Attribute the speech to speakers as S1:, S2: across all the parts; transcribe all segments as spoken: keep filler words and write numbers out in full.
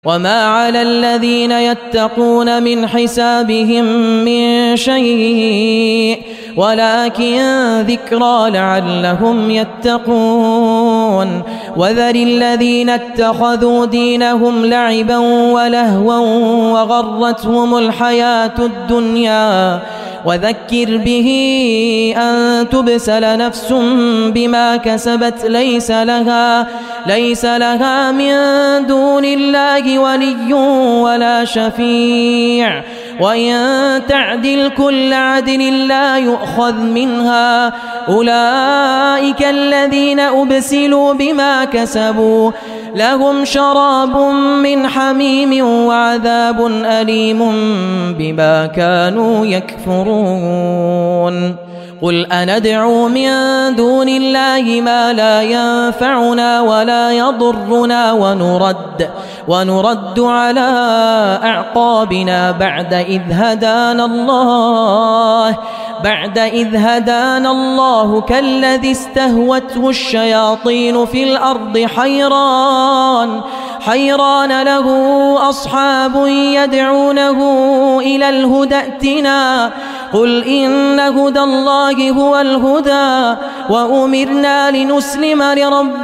S1: وما على الذين يتقون من حسابهم من شيء ولكن ذكرى لعلهم يتقون وذر الذين اتخذوا دينهم لعبا ولهوا وغرتهم الحياة الدنيا وذكر به أن تبسل نفس بما كسبت ليس لها ليس لها من دون الله ولي ولا شفيع وإن تعدل كل عدل لا يؤخذ منها أولئك الذين أبسلوا بما كسبوا لهم شراب من حميم وعذاب أليم بما كانوا يكفرون قل أندعو من دون الله ما لا ينفعنا ولا يضرنا ونرد ونرد على أعقابنا بعد إذ هدانا الله بعد إذ هدانا الله كالذي استهوته الشياطين في الأرض حيران حيران له أصحاب يدعونه إلى الهدى ائتنا قل إن هدى الله هو الهدى وأمرنا لنسلم لرب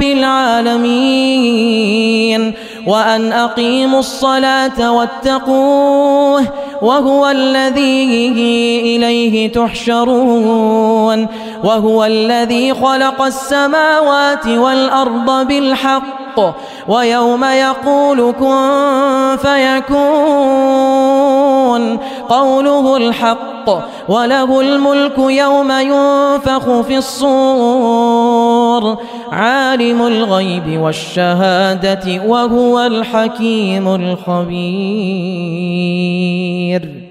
S1: العالمين وأن أقيموا الصلاة واتقوه وهو الذي إليه تحشرون وهو الذي خلق السماوات والأرض بالحق ويوم يقول كن فيكون قوله الحق وله الملك يوم ينفخ في الصور عالم الغيب والشهادة وهو الحكيم الخبير.